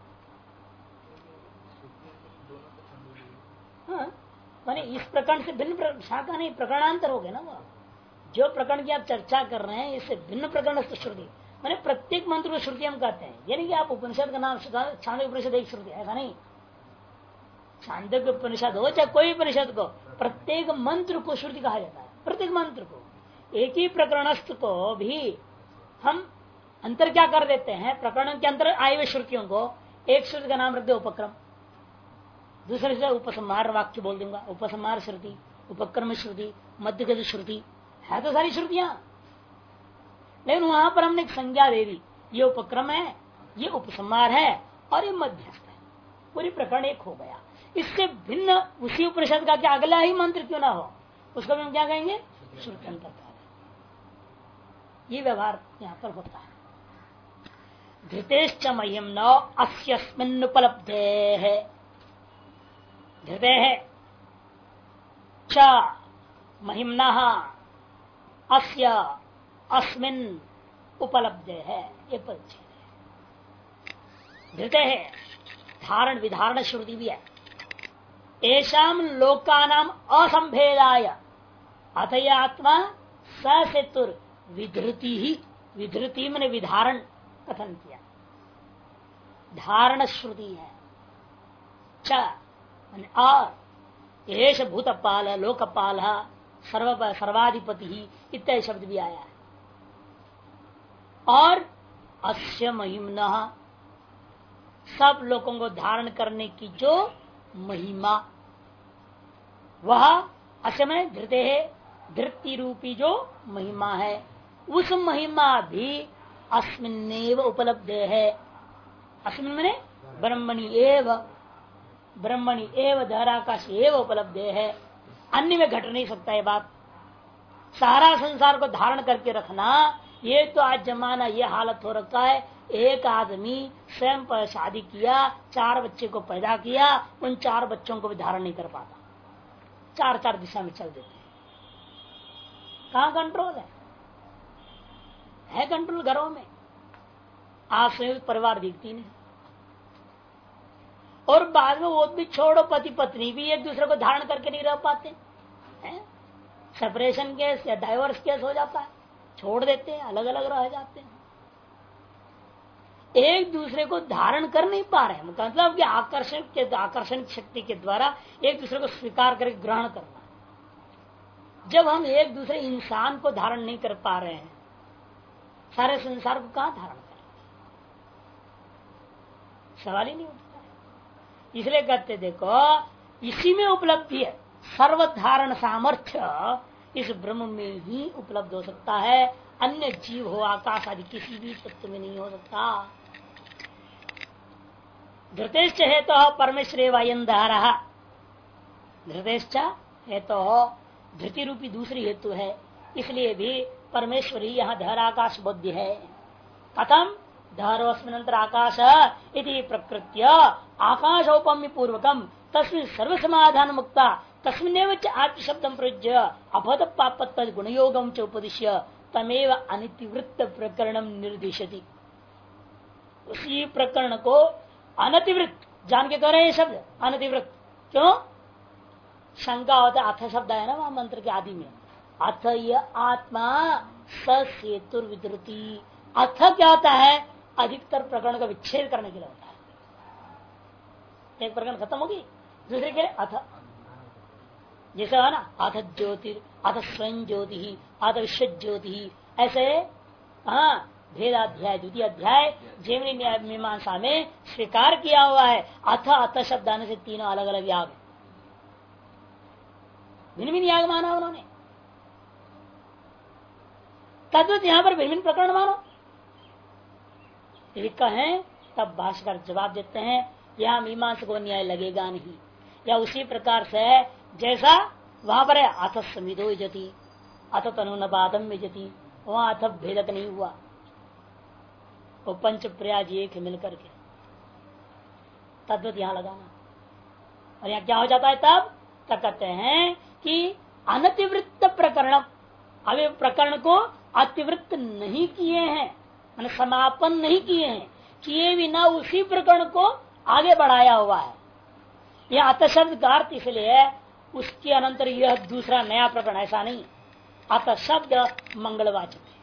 हाँ, माने इस प्रकरण से भिन्न शाखा नहीं, प्रकरणांतर हो गया ना। वो जो प्रकरण की आप चर्चा कर रहे हैं इससे भिन्न प्रकरण श्रुति, माने प्रत्येक मंत्र को श्रुति हम कहते हैं। यानी कि आप उपनिषद का नाम छांदोग्य उपनिषद एक श्रुति, ऐसा नहीं। छांदोग्य उपनिषद हो चाहे कोई उपनिषद को, प्रत्येक मंत्र को श्रुति कहा जाता है। प्रत्येक मंत्र को, एक ही प्रकरणस्थ को भी हम अंतर क्या कर देते हैं, प्रकरण के अंतर आए हुए श्रुतियों को एक श्रुति का नाम रख दे उपक्रम, दूसरे से उपसंहार वाक्य बोल दूंगा, उपसंहार श्रुति, उपक्रम श्रुति, मध्यगत श्रुति, है तो सारी श्रुतियां। लेकिन वहां पर हमने एक संज्ञा दे दी, ये उपक्रम है, ये उपसंहार है और ये मध्यस्थ है, पूरी प्रकरण एक हो गया। इससे भिन्न उसी उपनिषद का क्या अगला ही मंत्र क्यों ना हो, उसको भी हम क्या कहेंगे, श्रुति अंतर। ये व्यवहार यहाँ पर होता है। धृतेश्च महिम न अस्यस्मिन्नुपलब्धे है, धृते है च महिम्ना अस्य अस्मिन् उपलब्धे है, ये परिच्छेद है। धृते है धारण विधारण श्रुति भी है। एशाम लोकानाम असंभेदाय अतय आत्मा ससेतुर विधृति ही, विधृति मैंने विधारण कथन किया, धारण श्रुति है। च एष भूतपाल लोकपाल सर्वाधिपति ही इत्यादि शब्द भी आया है। और अस्य महिम्ना, सब लोगों को धारण करने की जो महिमा, वह अस्य में धृते है, धृति रूपी जो महिमा है, उस महिमा भी अस्मिन्नेव उपलब्ध है। अस्मिन मने ब्रह्मणि एव, ब्रह्मणि एव धराकाश एव उपलब्ध है, अन्य में घट नहीं सकता। ये बात सारा संसार को धारण करके रखना, ये तो आज जमाना ये हालत हो रखा है। एक आदमी स्वयं पर शादी किया, 4 बच्चे को पैदा किया, उन 4 बच्चों को भी धारण नहीं कर पाता, 4 दिशा में चल देते हैं। कहाँ कंट्रोल है कंट्रोल घरों में। आप संयुक्त परिवार दिखती नहीं। और बाद में वो भी छोड़ो, पति पत्नी भी एक दूसरे को धारण करके नहीं रह पाते हैं। सेपरेशन केस या डाइवोर्स केस हो जाता है, छोड़ देते हैं, अलग अलग रह जाते हैं। एक दूसरे को धारण कर नहीं पा रहे हैं, मतलब कि आकर्षण शक्ति के द्वारा एक दूसरे को स्वीकार करके ग्रहण करना। जब हम एक दूसरे इंसान को धारण नहीं कर पा रहे हैं, सारे संसार को कहां धारण करें? सवाल ही नहीं उठता है। इसलिए कहते देखो, इसी में उपलब्धि है। सर्वधारण सामर्थ्य इस ब्रह्म में ही उपलब्ध हो सकता है। अन्य जीव हो, आकाश आदि किसी भी तत्व में नहीं हो सकता। धृतेश्च हेतु परमेश्वरे वायन धारा। धृतेश्च हेतु धृति रूपी दूसरी हेतु है, इसलिए भी परमेश्वरी यहाँ धर आकाश बुद्धि है। कथम धरोस्मिनंतर आकाश इति प्रकृत्य आकाशोपम्य पूर्वकम तस्मिन् सर्व समाधान मुक्ता तस्मिन्नेव च आत्मशब्दं प्रयुज्य अभत पापत्व गुणयोगम च उपदिश्य तमेव अनितिवृत्त प्रकरणम निर्दिशति। उसी प्रकरण को अनतिवृत्त जान के कह रहे हैं शब्द अनतिवृत्त। क्यों? शंका होता है, अथ शब्द है ना वहां मंत्र के आदि में। अथ यह आत्मा सेतुर्विद्रुति। अथ क्या होता है? अधिकतर प्रकरण का विच्छेद करने के लिए होता है। एक प्रकरण खत्म होगी, दूसरे के लिए अथ। जैसे है ना, अथ ज्योतिर, अथ स्वयं ज्योति, अथ विश्व ज्योति, ऐसे हाँ भेदाध्याय द्वितीय अध्याय जैमिनी मीमांसा में स्वीकार किया हुआ है। अथ अथ शब्द आने से तीनों अलग अलग याग, भिन्न भिन्न याग माना उन्होंने। तद्वत यहां पर भिन्न प्रकरण मानो यदि कहें, तब भाष्यकार जवाब देते हैं यहां मीमांसा को न्याय लगेगा नहीं। या उसी प्रकार से जैसा वहां पर है अथ समिधो यजति, अथ तनुनपादम यजति, वहां अथ भेदक नहीं हुआ। वो पंच प्रयाज एक मिलकर के तद्वत यहां लगाना। और यहां क्या हो जाता है? तब कहते हैं कि अनतिवृत्त प्रकरण। अभी प्रकरण को अतिवृत्त नहीं किए हैं, मैंने समापन नहीं किए हैं, किए बिना उसी प्रकरण को आगे बढ़ाया हुआ है। यह अत शब्द का अर्थ इसलिए है उसके अनंतर यह दूसरा नया प्रकरण, ऐसा नहीं। अत शब्द मंगलवाचक है।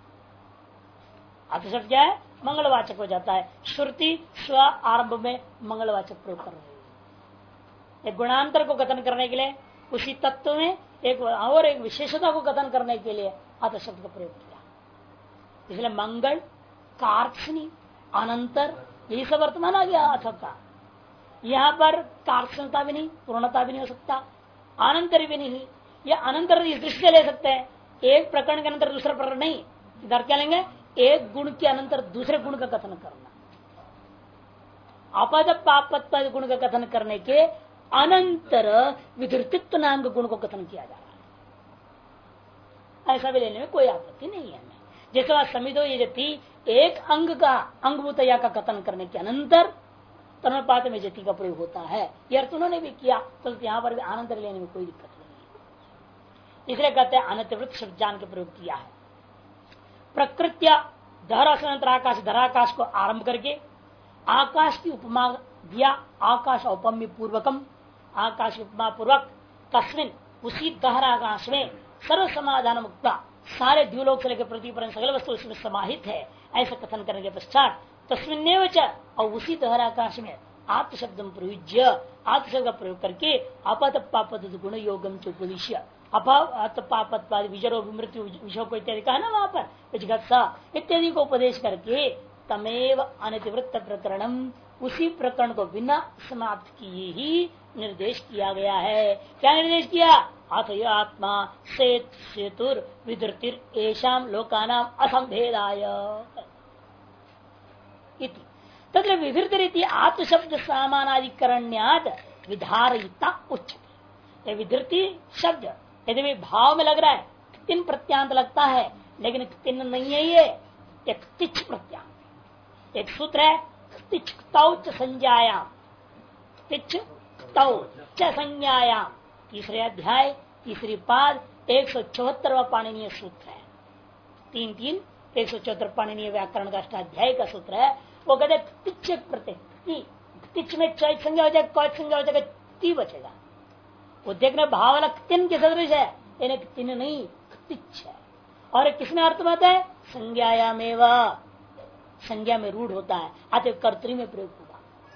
अत शब्द क्या है? मंगलवाचक हो जाता है। श्रुति स्व आरंभ में मंगलवाचक प्रयोग कर रही है। एक गुणांतर को कथन करने के लिए उसी तत्व में एक और एक विशेषता को कथन करने के लिए अत शब्द का प्रयोग किया। इसलिए मंगल, कार्त्सनी, अनंतर, यही सब अर्थ माना गया अथ का। यहाँ पर कार्त्सनता भी नहीं, पूर्णता भी नहीं हो सकता, अनंतर भी नहीं। यह अनंतर इस दृष्टि से ले सकते हैं, एक प्रकरण के अंतर दूसरा प्रकरण नहीं। इधर क्या लेंगे? एक गुण के अनंतर दूसरे गुण का कथन करना। अपद पापत्व गुण का कथन करने के अनंतर विधृतित्व नाम के गुण को कथन किया जा रहा है। ऐसा भी लेने में कोई आपत्ति नहीं है। जैसे वह समिधो यजति, एक अंग का अंगभूतया का कथन करने के अनंतर तनुपात में जति का प्रयोग होता है। यह अर्थ उन्होंने भी किया, तो यहाँ पर भी आनंतर लेने में कोई दिक्कत नहीं। इसलिए कहते हैं अनतिवृत्त शब्द जान के प्रयोग किया है। प्रकृत्या धरासनंतर आकाश, धराकाश को आरंभ करके आकाश की उपमा दिया। आकाश औपम्य पूर्वकम, आकाश की उपमा पूर्वक तस्मिन उसी धराकाश में सर्व समाधान मुक्ता, सारे द्व्युलोक से लेकर पृथ्वी पर सगल वस्तु उसमें समाहित है, ऐसा कथन करने के पश्चात तस्मिन्नेव च, और उसी धराकाश में आत्म शब्द प्रयुज्य, आत्म शब्द का प्रयोग करके अपत पापत गुण योगम च उपदिश्य, अपात पापत्वादि विजरो मृत्यु विषय को इत्यादि कहा ना वहां पर विजगत्सा इत्यादि को उपदेश करके तमेव अनतिवृत्त प्रकरणम, उसी प्रकरण को बिना समाप्त किए ही निर्देश किया गया है। क्या निर्देश किया? अथ यह आत्मा सेतुर विधृतिर एशाम लोकानाम असंभेदाय। तत्र विधृत रीति आत्मशब्द सामानाधिकरण्यात विधारयिता उच्चते। विधृति शब्द यदि भी भाव में लग रहा है, तिन प्रत्यांत लगता है, लेकिन तिन नहीं है, ये एक तिच प्रत्यांत। एक सूत्र है तिच संज्ञायाम, तिच संज्ञायाम, तीसरे अध्याय तीसरी पाद 174वां पाणिनीय सूत्र है। 3-3 174 पाणिनीय व्याकरण का अष्टाध्याय का सूत्र है। वो कहते तिच प्रत्यय, तिच में चय संज्ञा हो जाएगा, कौच संज्ञा हो जाएगा, ती बचेगा। वो देखने भाव वाला तिन के सदृश है, यानी तिन नहीं तिच है। और किसमें अर्थ में आता है? संज्ञायामेव, संज्ञा में रूढ़ होता है, अतः कर्तृ में प्रयोग होगा।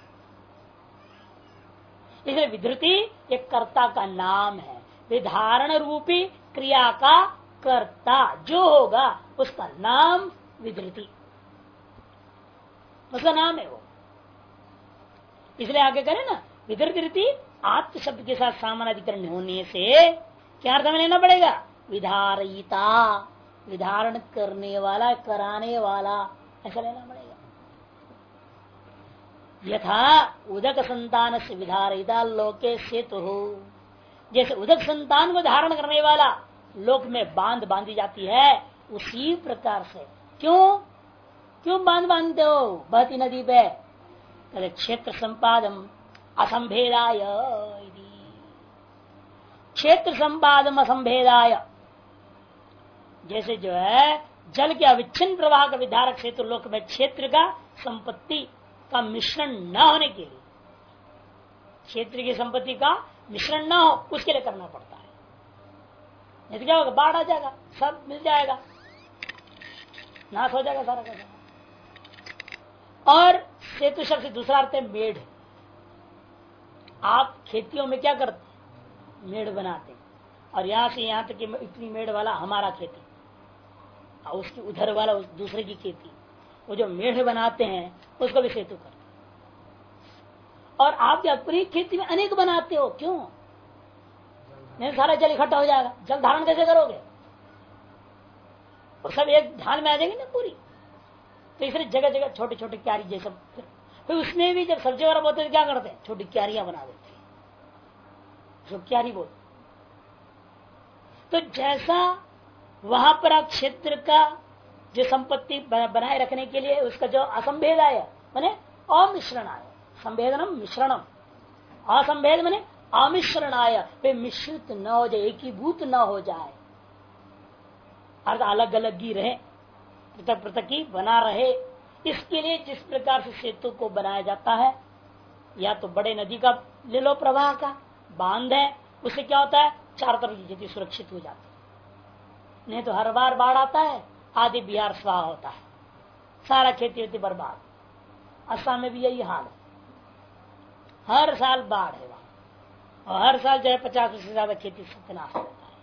इसलिए विधृति एक कर्ता का नाम है, विधारण रूपी क्रिया का कर्ता जो होगा उसका नाम विधृति, उसका नाम है वो। इसलिए आगे करें ना, विधृति आत्म शब्द के साथ सामानाधिकरण होने से क्या अर्थ में लेना पड़ेगा? विधारयिता, विधारण करने वाला, कराने वाला, ऐसा लेना पड़ेगा। यथा उदक संतान से विधारयिता लोके सेतु हो, जैसे उदक संतान को धारण करने वाला लोक में बांध बांधी जाती है, उसी प्रकार से क्यों बांध बांधते हो बहती नदी पे? कहते क्षेत्र संपादम असंभेदाय, क्षेत्र संपादम असंभेदाय, जैसे जो है जल के अविच्छिन्न प्रवाह का विधारक क्षेत्र लोक में क्षेत्र का संपत्ति का मिश्रण न होने के लिए, क्षेत्र की संपत्ति का मिश्रण न हो उसके लिए करना पड़ता है। नहीं तो क्या होगा? बाढ़ आ जाएगा, सब मिल जाएगा, नाश हो जाएगा सारा का सारा। और सेतु शब्द से दूसरा अर्थ है मेढ़। आप खेतियों में क्या करते हैं? मेढ़ बनाते हैं, और यहां से यहां तक इतनी मेढ़ वाला हमारा खेती, और उसकी उधर वाला उस दूसरे की खेती, वो जो मेढ़ बनाते हैं उसको भी सेतु करते हैं। और आप जो अपनी खेती में अनेक बनाते हो, क्यों? नहीं सारा जल इकट्ठा हो जाएगा, जल धारण कैसे करोगे? और सब एक ढाल में आ जाएगी ना पूरी। तो इसलिए जगह जगह छोटे छोटे क्यारी जैसे, फिर उसमें भी जब सब्जी वगैरह बोते हैं क्या करते हैं? छोटी क्यारियां बना देते हैं, जो क्यारी बोलते। तो जैसा वहां पर आप क्षेत्र का जो संपत्ति बनाए रखने के लिए उसका जो असंभेदाय माने अमिश्रणाय, संभेदनम मिश्रणम, असंभेद माने अमिश्रणाय, वे मिश्रित न हो जाए, एकीभूत न हो जाए, अर्थ अलग अलग ही रहे, पृथक पृथक ही बना रहे। इसके लिए जिस प्रकार से सेतु को बनाया जाता है, या तो बड़े नदी का ले लो प्रवाह का बांध है, उससे क्या होता है? चारों तरफ की खेती सुरक्षित हो जाती है। नहीं तो हर बार बाढ़ आता है, आदि बिहार स्वाह होता है, सारा खेती होती बर्बाद। असम में भी यही हाल है, हर साल बाढ़ है वहां, और हर साल जो है 50 से ज्यादा खेती सत्यानाश होता है।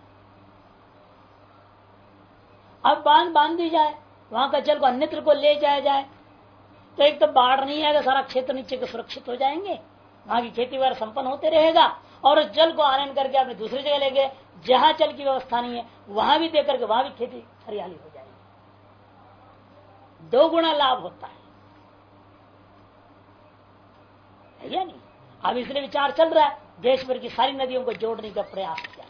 अब बांध दी जाए, वहां का जल को अन्यत्र को ले जाया जाए, तो एक तो बाढ़ नहीं आएगा, सारा क्षेत्र नीचे के सुरक्षित हो जाएंगे, वहां की खेती वगैरह संपन्न होते रहेगा। और उस जल को आनयन करके अपने दूसरी जगह ले गए जहां जल की व्यवस्था नहीं है, वहां भी देकर के वहां भी खेती हरियाली हो जाएगी, 2 गुना लाभ होता है या नहीं? अब इसलिए विचार चल रहा है, देश भर की सारी नदियों को जोड़ने का प्रयास किया,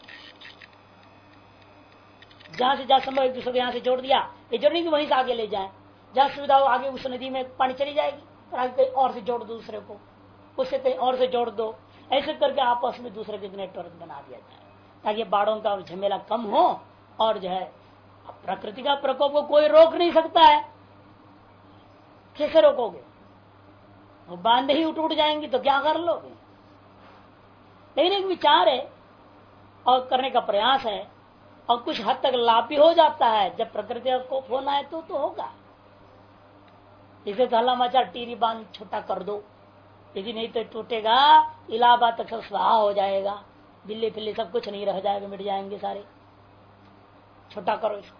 जहां से जहां संभव एक दूसरे को यहां से जोड़ दिया, ये जोड़ने की वहीं से आगे ले जाए, जहां सुविधा हो आगे उस नदी में पानी चली जाएगी, और आगे कहीं और से जोड़ दो दूसरे को, उससे कहीं और से जोड़ दो, ऐसे करके आपस में दूसरे के नेटवर्क बना दिया जाए, ताकि बाढ़ों का झमेला कम हो। और जो है प्रकृति का प्रकोप को कोई रोक नहीं सकता है, कैसे रोकोगे? वो बांध ही उठ जाएंगी तो क्या कर लोगे? लेकिन एक विचार है और करने का प्रयास है, और कुछ हद तक लाभ भी हो जाता है। जब प्रकृति का कोप होना है तो होगा। इसे धला मचा टीरी बांध छोटा कर दो, यदि नहीं तो टूटेगा, इलाहाबाद तक सब स्वाहा हो जाएगा, दिल्ली फिल्ली सब कुछ नहीं रह जाएगा, मिट जाएंगे सारे। छोटा करो इसको,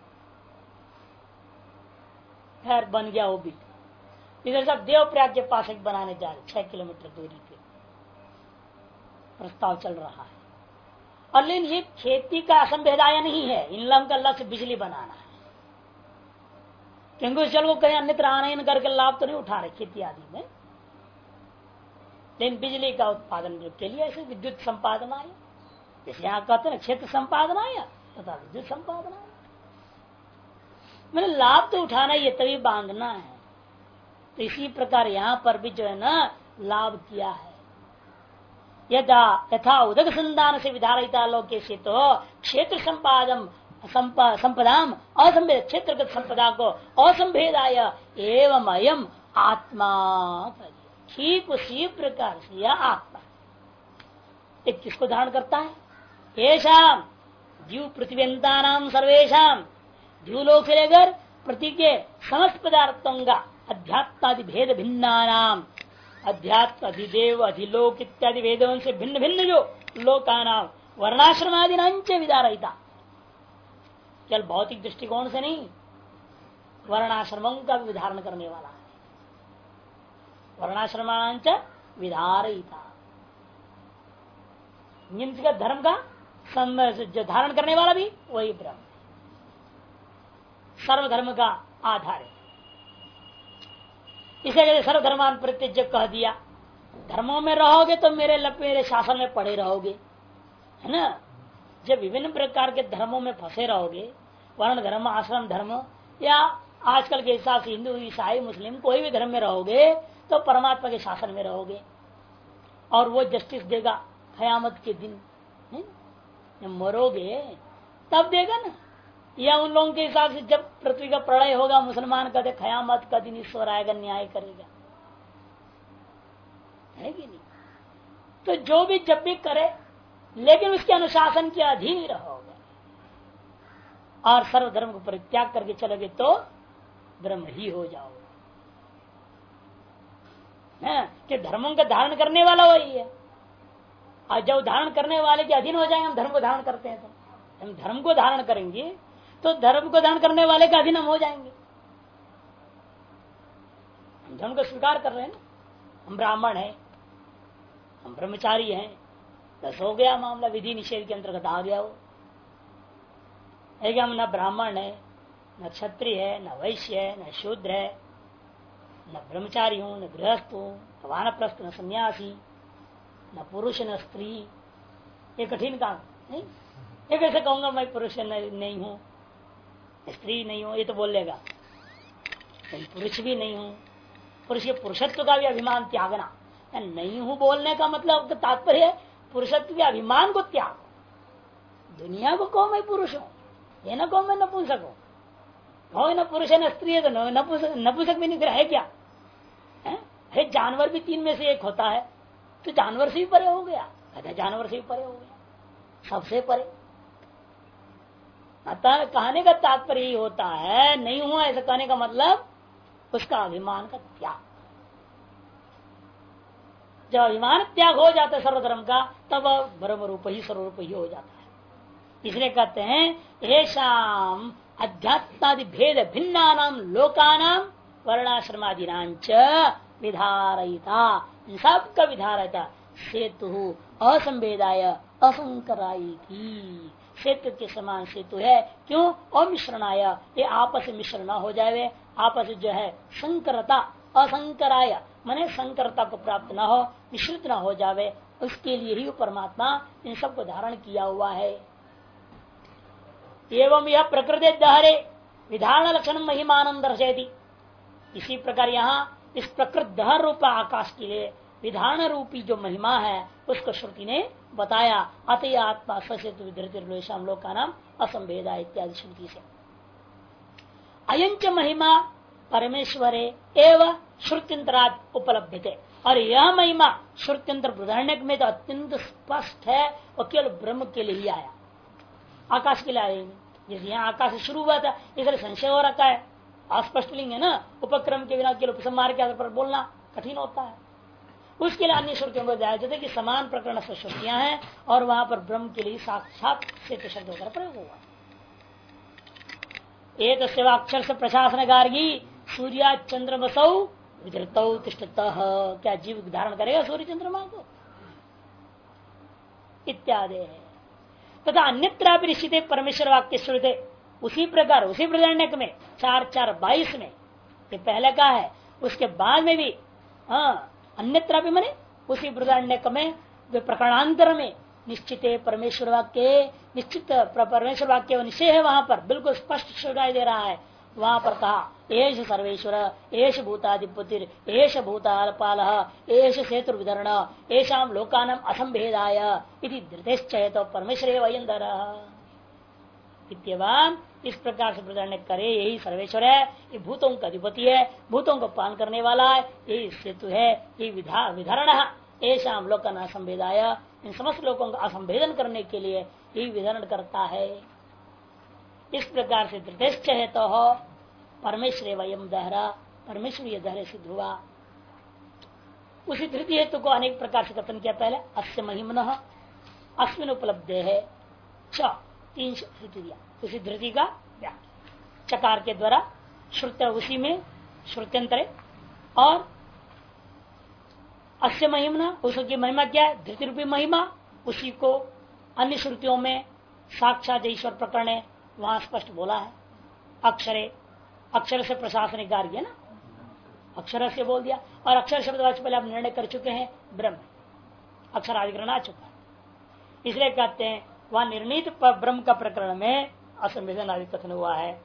खैर बन गया वो भी। इधर सब देवप्रयाग के पास एक बनाने जा रहे, 6 किलोमीटर दूरी पे प्रस्ताव चल रहा है। और लेकिन ये खेती का असंभेदाय नहीं है, इन लोगों का लक्ष्य बिजली बनाना है, क्योंकि उस जल को कहीं अन्यत्र आनयन करके लाभ तो नहीं उठा रहे खेती आदि में, लेकिन बिजली का उत्पादन के लिए ऐसे विद्युत संपादन आया, जैसे यहाँ कहते हैं क्षेत्र संपादन आया तथा विद्युत संपादन आया। मैंने लाभ तो उठाना ही है, तभी बांधना है। तो इसी प्रकार यहाँ पर भी जो है ना लाभ किया है। यथा यथा उदक संदान से विधारिता लोके से तो क्षेत्र संपदाम असंभेद क्षेत्रगत संपदा को असंभेदाय एवं अयम आत्मा, ठीक उसी प्रकार से यह आत्मा एक किसको धारण करता है? येषाम जीव पृथ्व्यंता नाम सर्वेशम, जीवलोक से लेकर पृथ्वी के समस्त पदार्थों का अध्यात्मादि भेद भिन्ना नाम, अध्यात्म अधिदेव अधिलोक इत्यादि वेदों से भिन्न भिन्न जो लोका नाम वर्णाश्रमादि नांच विदारहिता, केवल भौतिक दृष्टिकोण से नहीं, वर्णाश्रमों का भी विधारण करने वाला है। वर्णाश्रमांच विधारहिता, का धर्म का जो धारण करने वाला भी वही ब्रह्म, सर्वधर्म का आधार है। इसे कहते सर्वधर्मान प्रत्यज कह दिया। धर्मों में रहोगे तो मेरे शासन में पड़े रहोगे, है ना। जब विभिन्न प्रकार के धर्मों में फंसे रहोगे, वर्ण धर्म, आश्रम धर्म, या आजकल के हिसाब से हिंदू, ईसाई, मुस्लिम, कोई भी धर्म में रहोगे तो परमात्मा के शासन में रहोगे, और वो जस्टिस देगा कयामत के दिन। मरोगे तब देगा ना, या उन लोगों के हिसाब से जब पृथ्वी का प्रलय होगा, मुसलमान कहते कयामत का दिन ईश्वर आएगा, न्याय करेगा, है कि नहीं। तो जो भी जब भी करे, लेकिन उसके अनुशासन के अधीन ही रहोगे, और सर्वधर्म को परित्याग करके चलोगे तो ब्रह्म ही हो जाओगे, कि धर्मों का धारण करने वाला वही है। और जब धारण करने वाले के अधीन हो जाएंगे, हम धर्म को धारण करते हैं तो हम धर्म को धारण करेंगे, तो धर्म को धारण करने वाले के अधीन हम हो जाएंगे। हम धर्म को स्वीकार कर रहे हैं ना, हम ब्राह्मण हैं, हम ब्रह्मचारी हैं, बस हो गया मामला, विधि निषेध के अंतर्गत आ गया वो। है कि हम न ब्राह्मण है, न क्षत्रिय है, न वैश्य है, न शूद्र है, न ब्रह्मचारी हूं, न गृहस्थ हूं, न वानप्रस्थ, न सन्यासी, न पुरुष न स्त्री। ये कठिन काम नहीं। ये कैसे कहूंगा मैं पुरुष नहीं हूं, स्त्री नहीं हूं, ये तो बोल लेगा। पुरुष भी नहीं हूं, पुरुष के पुरुषत्व का भी अभिमान त्यागना, नहीं हूं बोलने का मतलब तात्पर्य है पुरुषत्व के अभिमान को त्याग। दुनिया को कहो मैं पुरुष हूं, ये ना कहो मैं नपुंसक हूं, कहो न पुरुष है न स्त्री है, तो नपुंसक भी नहीं है क्या है? जानवर भी तीन में से एक होता है, तो जानवर से भी परे हो गया, कहते जानवर से भी परे हो गया, सबसे परे। अतः कहने का तात्पर्य यही होता है, नहीं हुआ ऐसा कहने का मतलब उसका अभिमान का त्याग। जब अभिमान त्याग हो जाता है सर्वधर्म का, तब ब्रह्म रूप ही सर्वरूप ही हो जाता है। इसलिए कहते हैं येषाम अध्यात्मादि भेद भिन्ना नाम लोकानाम वर्णाश्रमादिनांच विधारयिता, सबका विधारयिता सेतु असंवेदाय असंकराई थी। सेतु के समान सेतु है, क्यों? अमिश्रणाय, ये आपस में मिश्र न हो जाए, आपस जो है संकरता, असंकराय माने संकरता को प्राप्त न हो, मिश्रित न हो जावे, उसके लिए ही परमात्मा इन सबको धारण किया हुआ है। एवं यह प्रकृति दहरे विधान लक्षण महिमान दर्शयति। इसी प्रकार यहाँ इस प्रकृत दहर रूप आकाश के लिए विधान रूपी जो महिमा है उसको श्रुति ने बताया। अतः आत्मा सचेतु विधृतिर्लोषाम लोक का नाम असंभेदा इत्यादि श्रुति से। अयंच महिमा परमेश्वरे एवं श्रुत्यंतराद उपलब्ध थे, और यह महिमा श्रुत्यंतर प्रधारण्य में तो अत्यंत स्पष्ट है, और केवल ब्रह्म के लिए ही आया, आकाश के लिए आए। जैसे यहाँ आकाश से शुरू हुआ था, इसलिए संशय हो रखा है, अस्पष्ट लिंग है ना, उपक्रम के बिना केवल उपसंहार के आधार पर बोलना कठिन होता है। उसके लिए अन्य श्रुतियों को दिया जाता है कि समान प्रकरण से श्रुतियां हैं, और वहां पर ब्रह्म के लिए साक्षात से शब्द होकर प्रयोग हुआ। एक अक्षर से प्रशासन गार्गी सूर्या चंद्रमसौ विधृतौ तिष्ठतः, क्या जीव धारण करेगा सूर्य चंद्रमा को इत्यादि है। तथा अन्यत्र निश्चित परमेश्वर वाक्य श्रुते, उसी प्रकार उसी प्रदंडक में 4:4:22 में ये पहले का है, उसके बाद में भी अन्यत्र भी मने उसी प्रदंडक में प्रकरणांतर में निश्चित परमेश्वर वाक्य, निश्चित परमेश्वर वाक्य निश्चय है, वहां पर बिल्कुल स्पष्ट सुनाई दे रहा है। वहां पर कहा एष सर्वेश्वर एष भूताधिपतिर एष भूतापाल एष सेतु विधरण एषाम लोकानाम असंभेदाय इति धृतेश्चयत परमेश्वरे वयंदर। इस प्रकार से प्रधान करे यही सर्वेश्वर है, ये भूतों का अधिपति है, भूतों को पालन करने वाला है, यही सेतु है, ये विधरण ऐसा हम लोग का असंभेदाय, इन समस्त लोगों का असंभेदन करने के लिए यही विधरण करता है। इस प्रकार से धृतेश्च है तो परमेश्वर वयम दहरा, परमेश्वर ये दहरे सिद्ध हुआ। उसी धृति हेतु को अनेक प्रकार से कथन किया पहले, अस्य महिमन अस्मिन उपलब्ध है तीन धृति दिया, उसी धृति का व्याख्या चकार के द्वारा श्रुत्य उसी में श्रुत्यंतरे, और अस्य महिमा उसकी महिमा क्या है, धृति रूपी महिमा, उसी को अन्य श्रुतियों में साक्षात ईश्वर प्रकरण है वहां स्पष्ट बोला है। अक्षरे, अक्षर से प्रशासनिक कार्य ना, अक्षर से बोल दिया, और अक्षर शब्द पहले आप निर्णय कर चुके हैं ब्रह्म, अक्षर अधिकरण आ चुका है, इसलिए कहते हैं वह निर्णीत ब्रह्म का प्रकरण में असंवेदन आदि कथन हुआ है।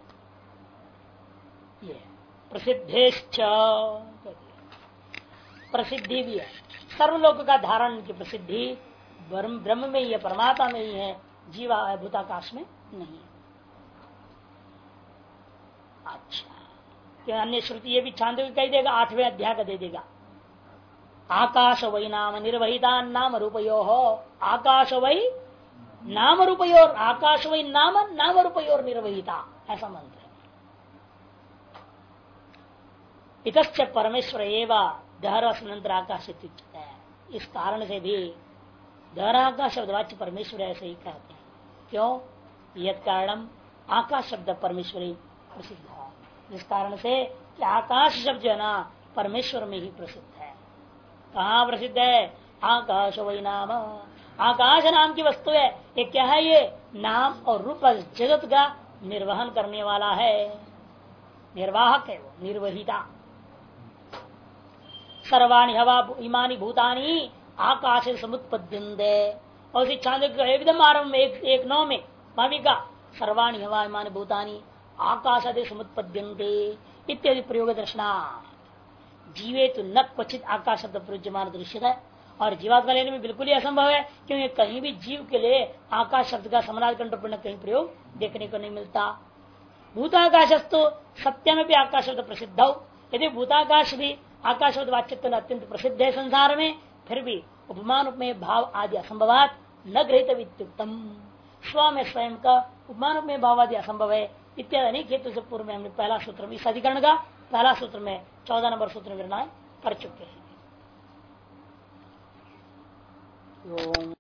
ये प्रसिद्धेश्च, प्रसिद्धि भी है, सर्वलोक का धारण की प्रसिद्धि ब्रह्म में ही है, परमात्मा में ही है, जीवा भूताकाश में नहीं है। अच्छा, क्या अन्य श्रुति ये भी छांदोग्य कह देगा, 8वें अध्याय का दे देगा, आकाश वही नाम निर्वहिता नाम रूपयो हो, आकाश वही नाम रूपयोर, आकाश वही नाम नाम रूपयोर निर्वहिता, ऐसा मंत्र है। इतश्च परमेश्वर एवं दहरस्मंत्र आकाश, इस कारण से भी दहराकाश शब्दवाच्य परमेश्वर ऐसे ही कहते हैं। क्यों? यद कारणम आकाश शब्द परमेश्वरी प्रसिद्ध है, जिस कारण से कि आकाश शब्द जो है ना परमेश्वर में ही प्रसिद्ध है। कहाँ प्रसिद्ध है? आकाश वही नाम, आकाश नाम की वस्तु है। ये क्या है? ये नाम और रूप जगत का निर्वहन करने वाला है, निर्वाहक है वो, निर्वहिता। सर्वाणि हवा इमानी भूतानी आकाश समुत्पद्यन्ते, और उसी छांदोग्य एकदम आरंभ में 1:9 में भाविका सर्वाणि हवा इमानी भूतानी आकाश आदि समुत्पद्यन्ते इत्यादि प्रयोग दर्शना। जीवे तो न क्वचित आकाश शब्द प्रयुज्यमान दृश्य है, और जीवात्मा लेने में बिल्कुल ही असंभव है, क्योंकि कहीं भी जीव के लिए आकाश शब्द का समानाधिकरण कहीं प्रयोग देखने को नहीं मिलता। भूताकाशस्तु सत्य में भी आकाश शब्द प्रसिद्ध हो, यदि भूताकाश भी आकाश शब्द वाच्यत्व अत्यंत प्रसिद्ध है संसार में, फिर भी उपमान उपमेय भाव आदि असंभवात न गृहीत वित्युक्तम, स्व में स्वयं का उपमान उपमेय भाव आदि असंभव है इत्यादि अनेक हेतु से पूर्व में हमने पहला सूत्र, इस अधिकरण का पहला सूत्र में 14 नंबर सूत्र निर्णय कर चुके हैं।